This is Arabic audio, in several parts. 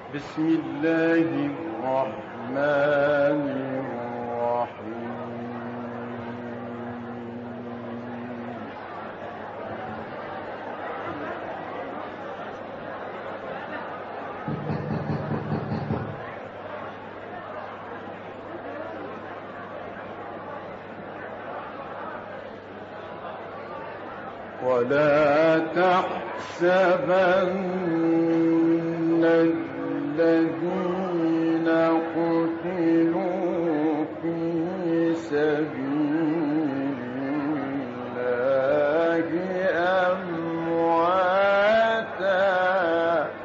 بسم الله الرحمن الرحيم. ولا تحسبن الذين قتلوا في سبيل الله أمواتا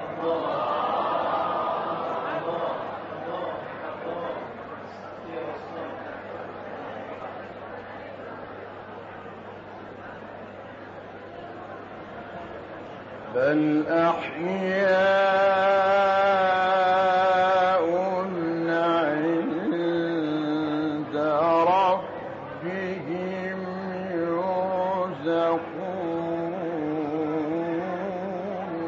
بل أحياء عند ربهم يرزقون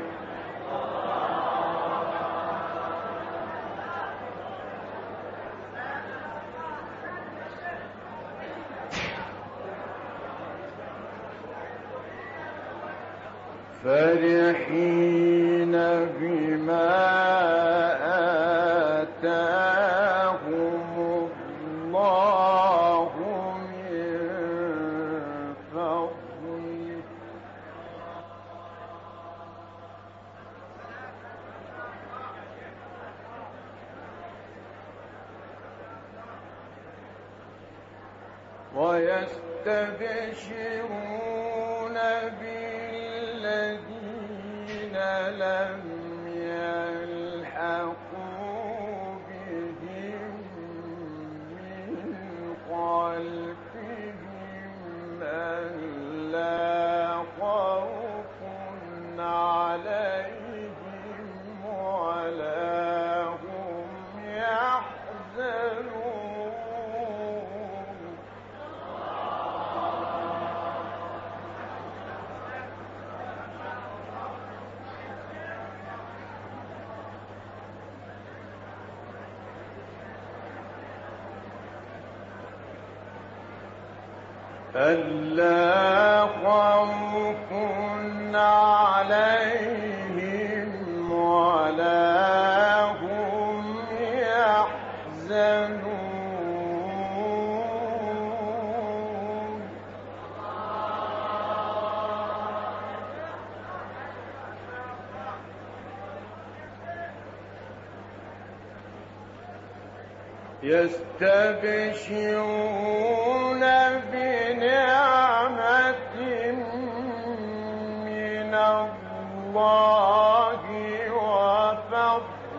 فرحين بما آتاهم الله من فضله ويستبشرون بالذين لم يلحقوا بهم من خلفهم ألا خوف عليهم ولا هم يحزنون ألا خوف عليهم ولا هم يحزنون يستبشرون بنعمة من الله وفضل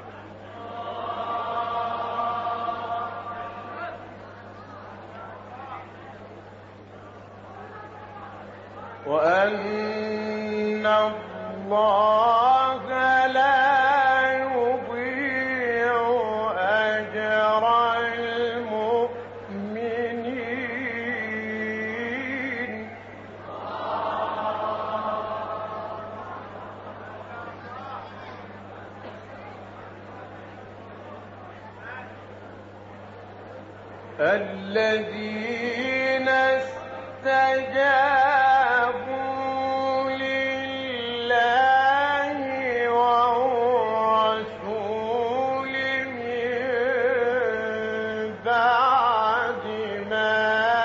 وأن الله لا يضيع أجر المؤمنين الذين استجابوا لله والرسول من بعد ما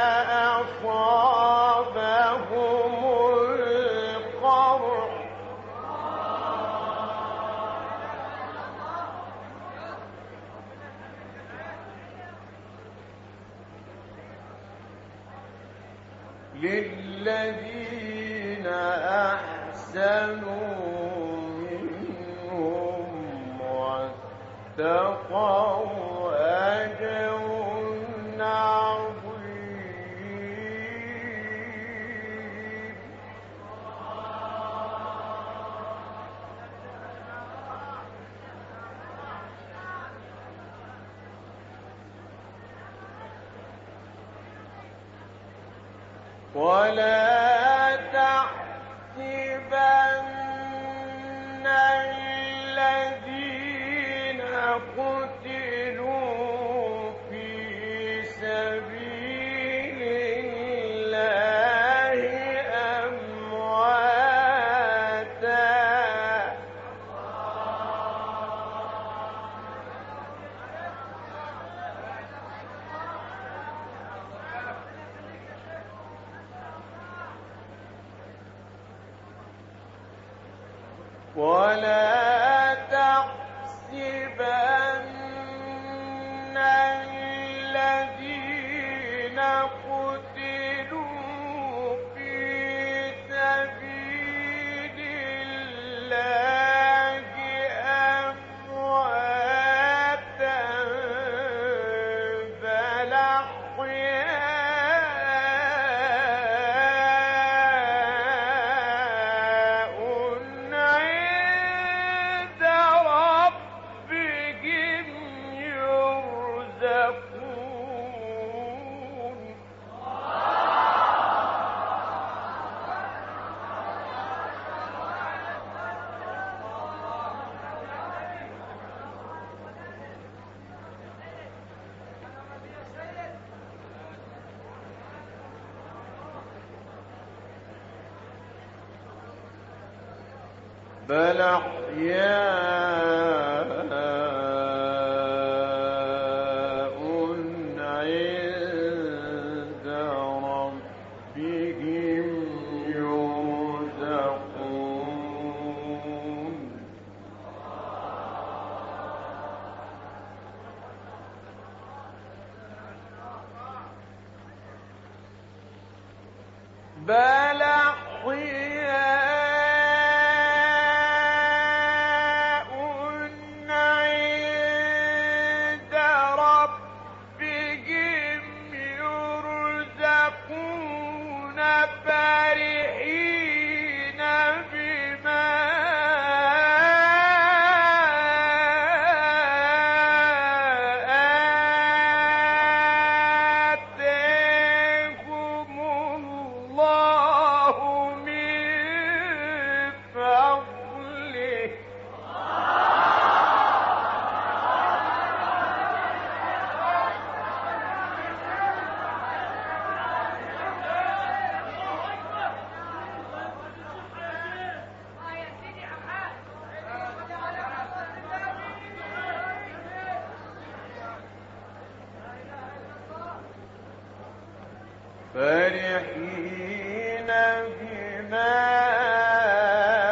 أصابهم القرح للذين أحسنوا منهم واتقوا أجر عظيم ولا تحسبن الذين قتلوا في سبيل الله أمواتا ولا تحسبن الذين قتلوا في سبيل الله أمواتا بل أحياء عند ربهم يرزقون بل أحياء عند ربهم يرزقون بل أحياء عند ربهم يرزقون فرحين بما آتاهم الله من فضله فرحين بما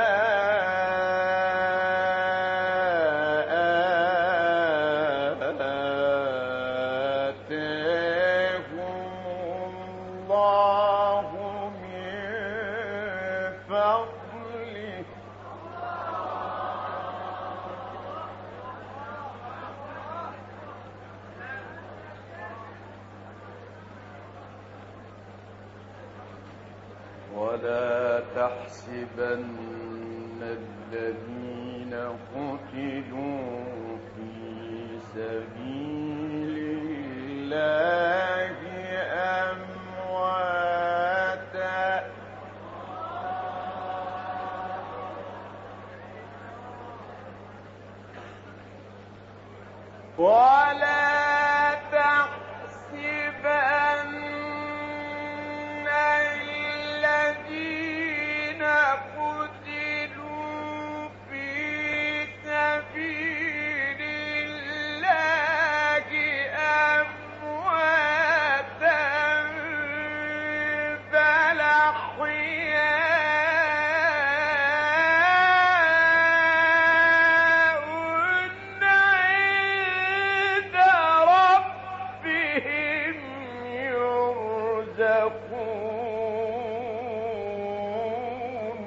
آتاهم الله من فضله ولا تحسبن الذين قتلوا في سبيل الله أمواتا ولا تحسبن الذين قتلوا في سبيل الله أمواتا بل أحياء عند ربهم يرزقون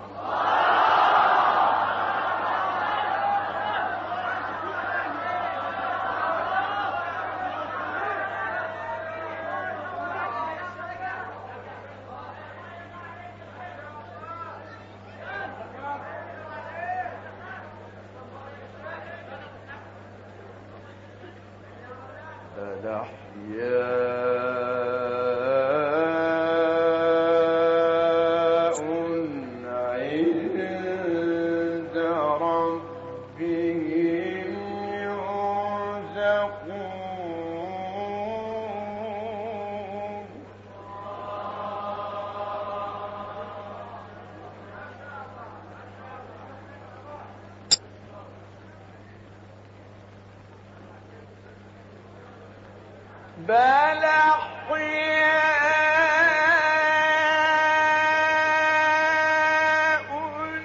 بل أحياء عند ربهم يرزقون بل أحياء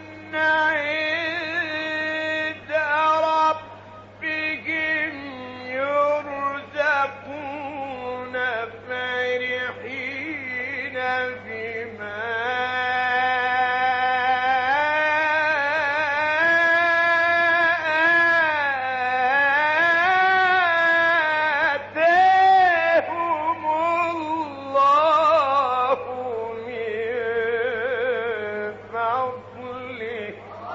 عند ربهم يرزقون فرحين بما آتاهم الله من فضله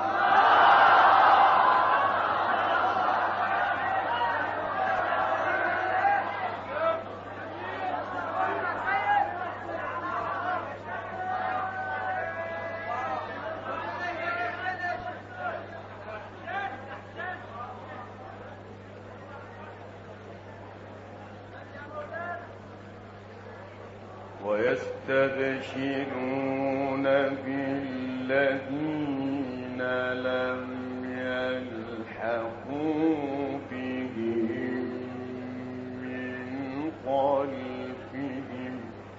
ويستبشرون بالذين لم يلحقوا بهم من خلفهم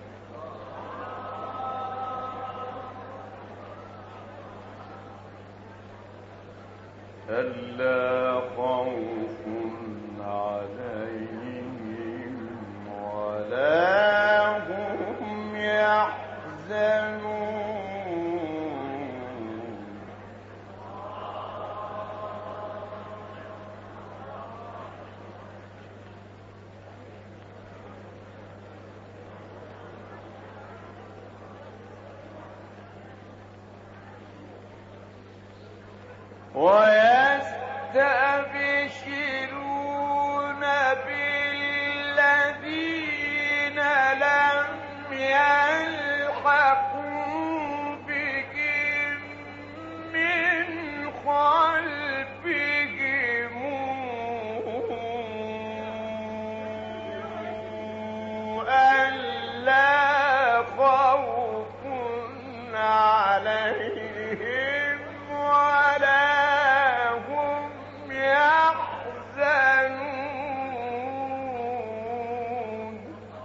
ألا خوف عليهم ولا هم يحزنون ويستبشرون بالذين لم يلحقوا بهم من خلفهم ألا خوف عليهم ولا هم يحزنون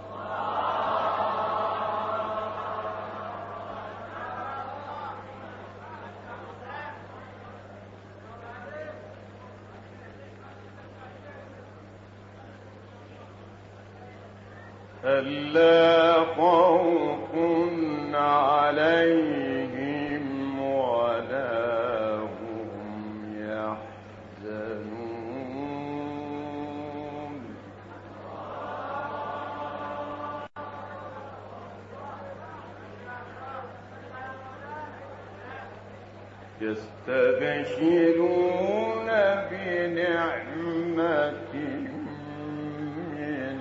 ألا خوف عليهم ولا هم يحزنون يستبشرون بنعمة من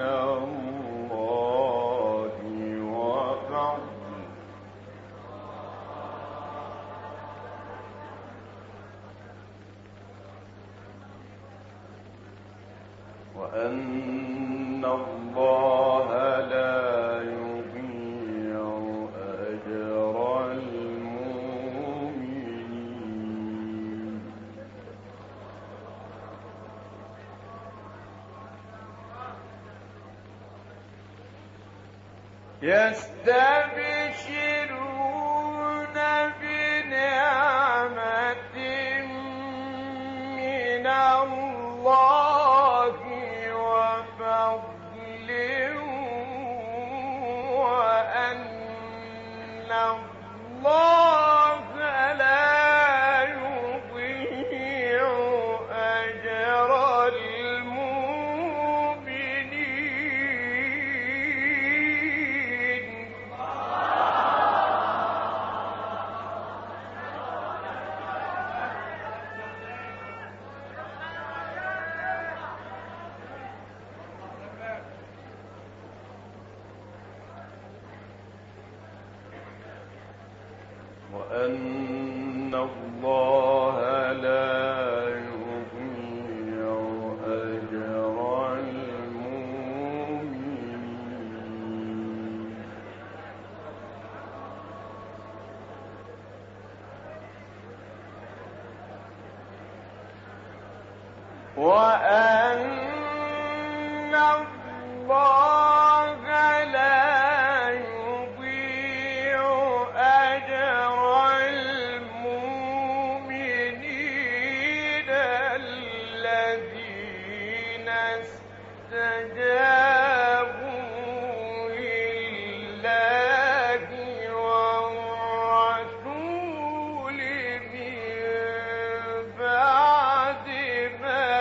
الله وفضل وأن الله لا يضيع أجر المؤمنين يستبشرون بنعمة من الله وفضل وأن الله لا يضيع أجر المؤمنين وأن الله لا يضيع أجر المؤمنين وأن الله استجابوا لله والرسول من بعد ما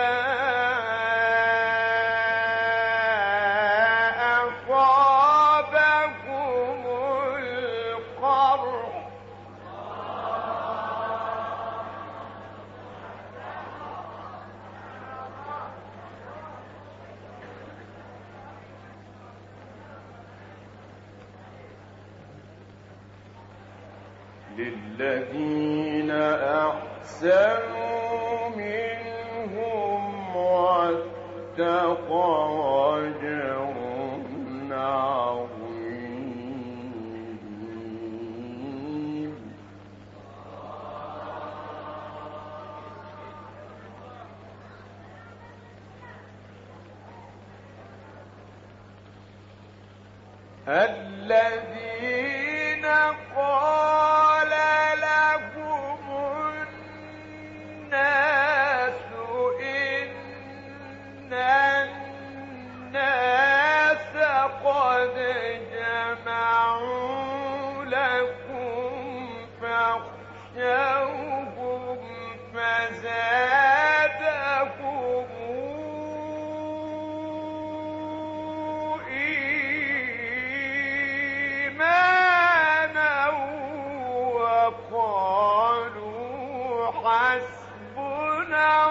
أصابهم القرح للذين أحسنوا منهم واتقوا أجر عظيم الذين قال لهم الناس إن الناس قد جمعوا لكم فاخشوهم فزادهم إيمانا وقالوا حسبنا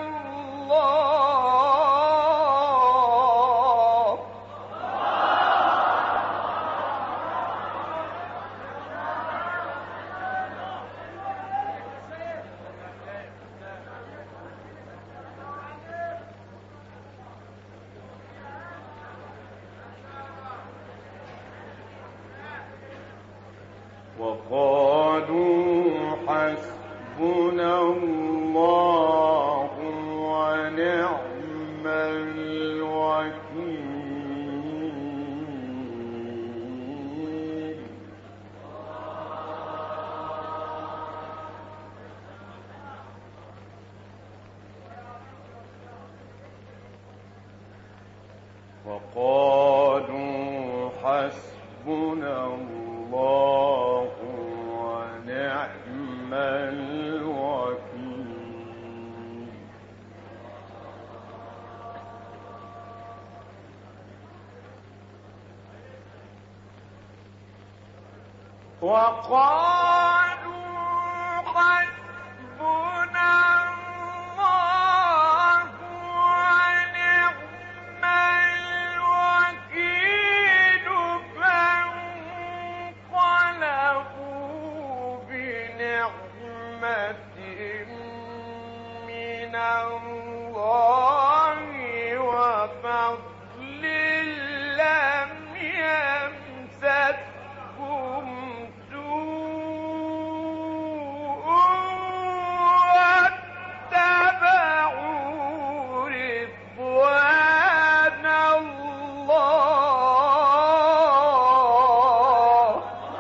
الله وقالوا حسبنا الله ونعم الوكيل وقالوا حسبنا الله ونعم الوكيل وقالوا حسبنا الله ونعم الوكيل فانقلبوا بنعمة من الله وفضل لم يمسسهم سوء واتبعوا رضوان الله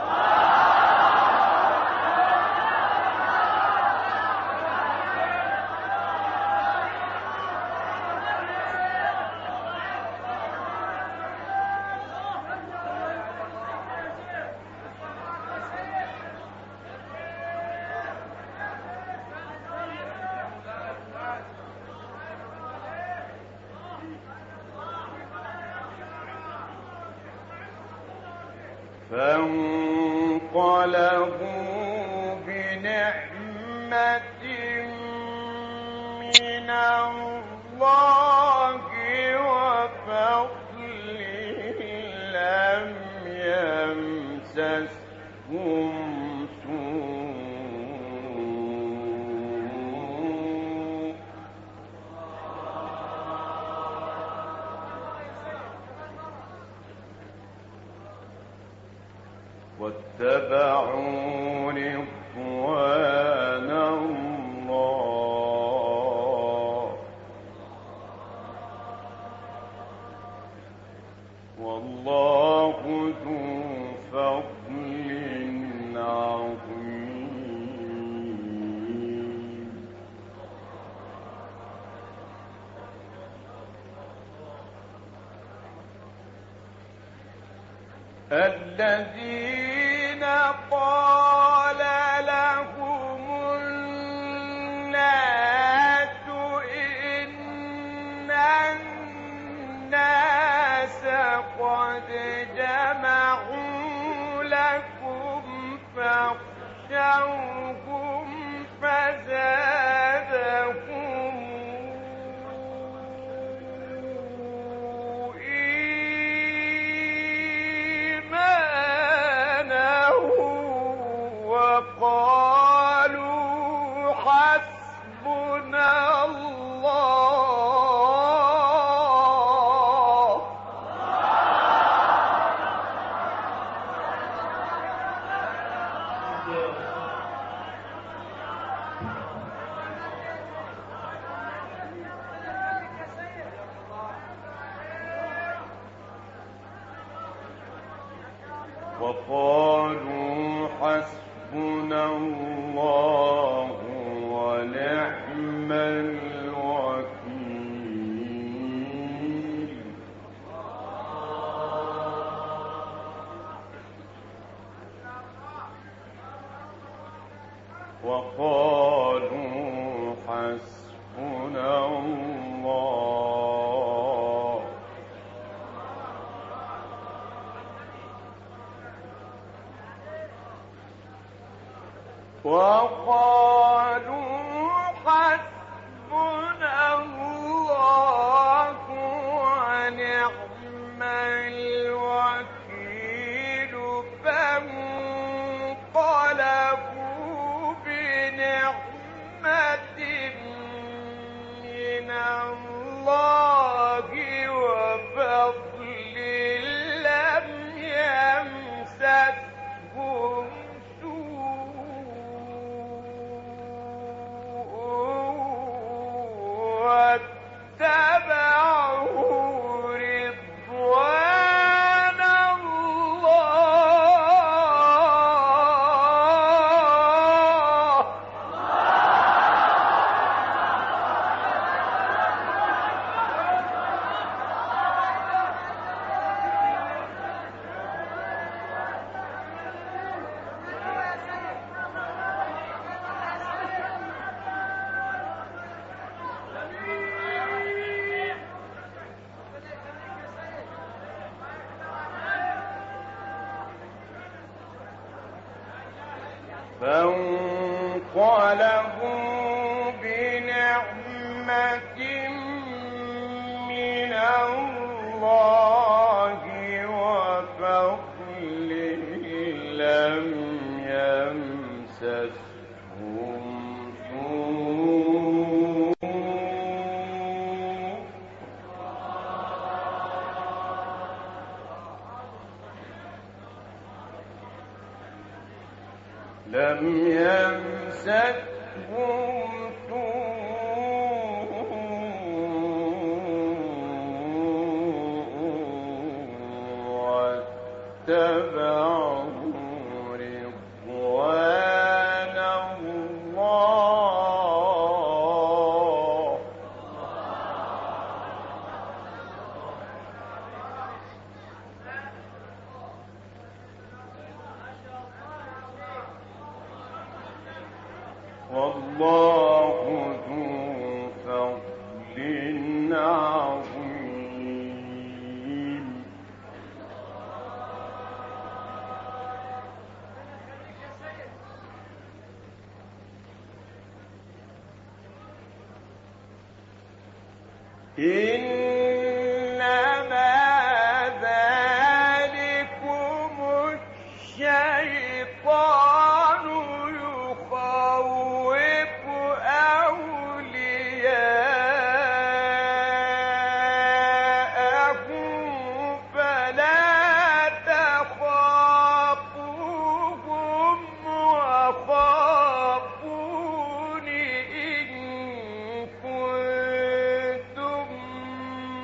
فانقلبوا بنعمة من الله وفضل لم يمسسهم سوء واتبعوا رضوان الله والله ذو فضل عظيم. الذين قال لهم الناس إن الناس قد جمعوا لكم فاخشوهم فزادهم إيمانا وقالوا حسبنا الله. وقالوا حسبنا الله ونعم الوكيل. وقالوا حسبنا الله وقالوا حسبنا الله ونعم الوكيل فانقلبوا بنعمة من الله وفضل لم يمسسهم واتبعوا رضوان الله. فانقلبوا بنعمة من الله وفضل لم يمسسهم سوء لم يمسسهم سوء واتبعوا رضوان الله. والله ذو فضل عظيم. إنما ذلكم الشيطان يخوف أولياءه فلا تخافوهم وخافون إن كنتم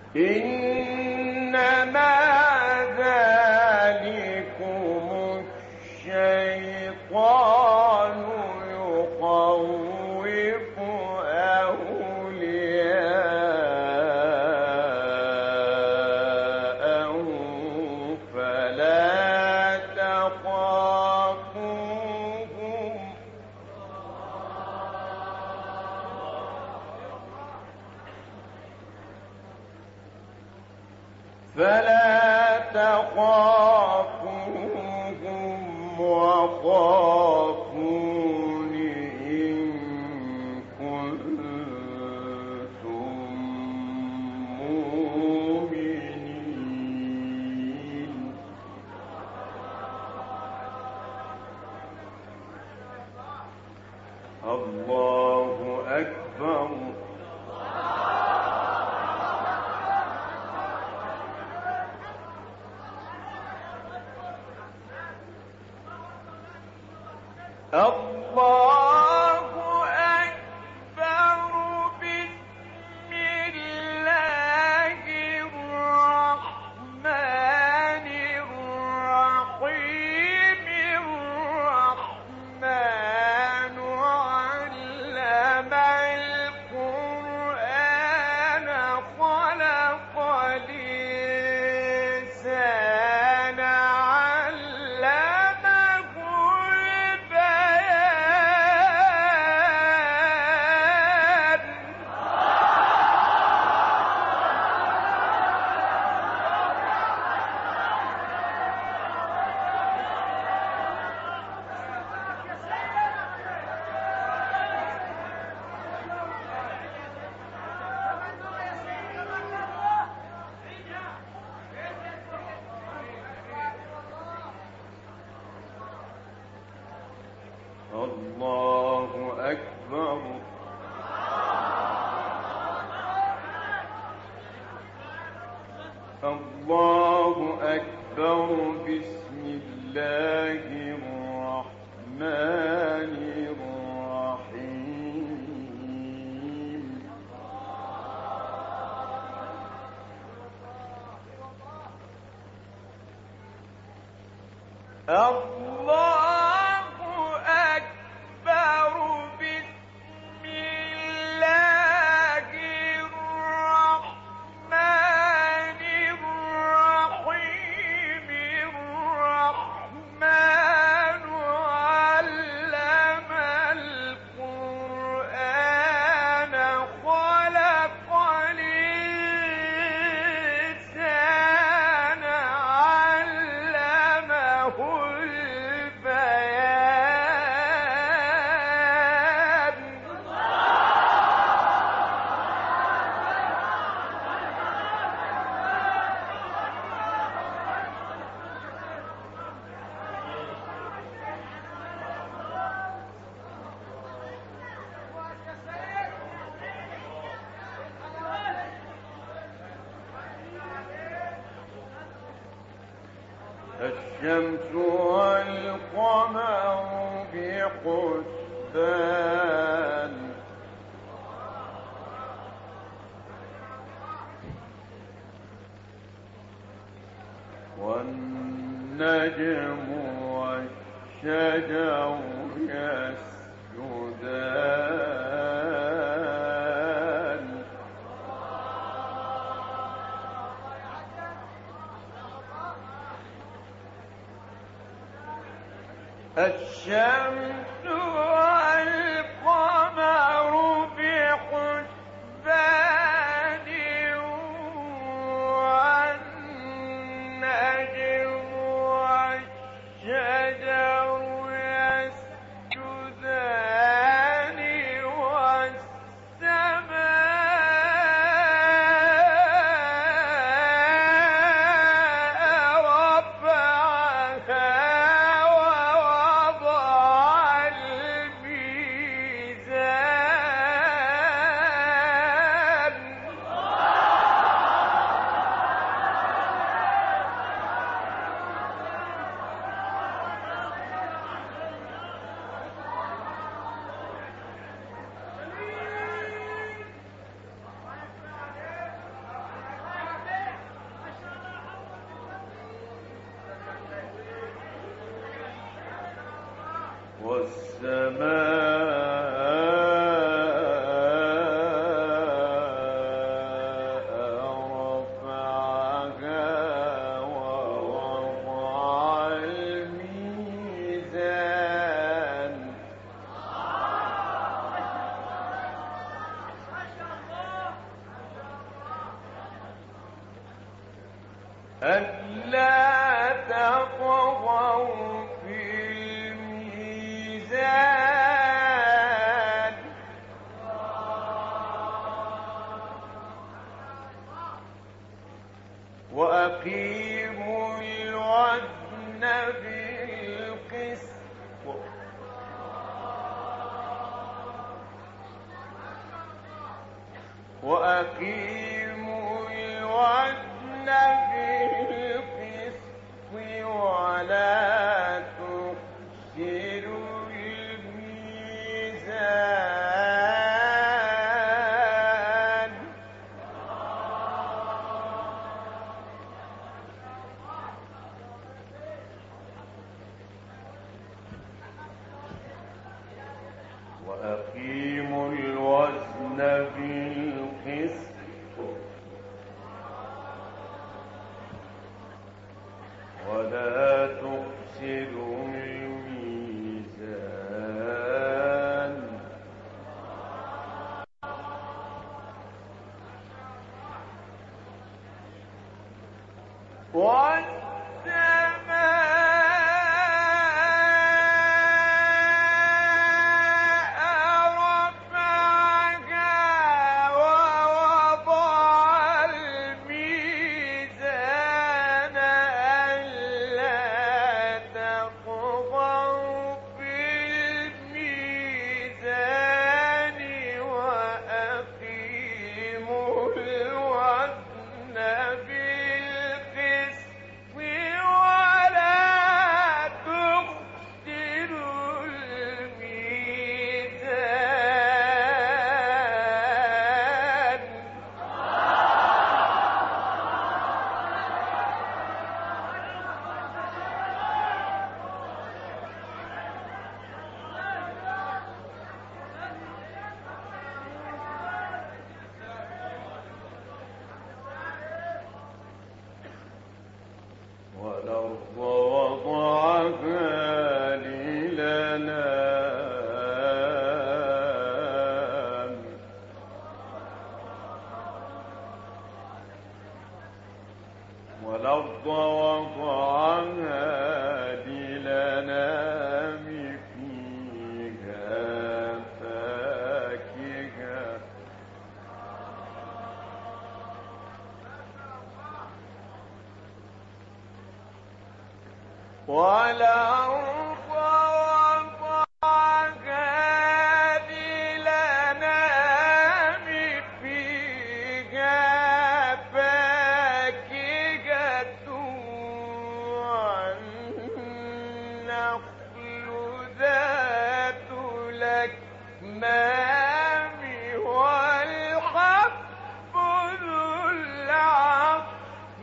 إنما ذلكم الشيطان يخوف أولياءه فلا تخافوهم وخافون إن كنتم مؤمنين الله أكبر الله أكبر بسم الله الرحمن الرحيم الرحمن علم القرآن خلق الإنسان علمه البيان الله أكبر الله أكبر بسم الله الرحمن الرحيم الله أكبر بسم الله الرحمن الرحيم الرحمن علم القرآن خلق الإنسان علمه البيان الشمس والقمر بحسبان والنجم والشجر يسجدان الشمس والقمر بحسبان والنجم والشجر يسجدان والسماء رفعها ووضع الميزان ألا تطغوا في الميزان وأقيموا الوزن بالقسط وأقيموا الوزن بالقسط ولا تخسروا الميزان وأقيموا الوزن بالقسط ولا تفسدوا الميزان والأرض وضعها للأنام والأرض وضعها للأنام فيها فاكهة والأرض وضعها للأنام فيها فاكهة والنخل ذات الأكمام والحب ذو العصف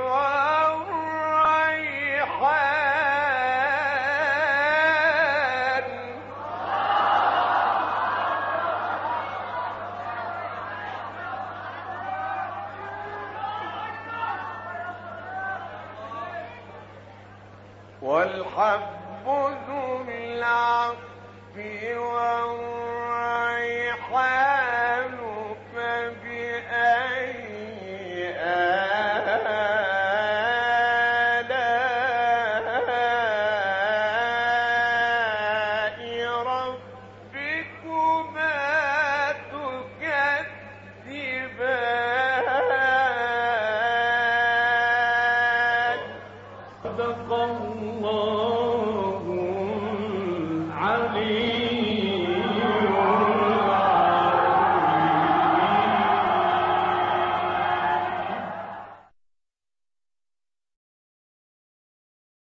والريحان والحب ذو العصف والريحان فبأي آلاء ربكما تكذبان صدق الله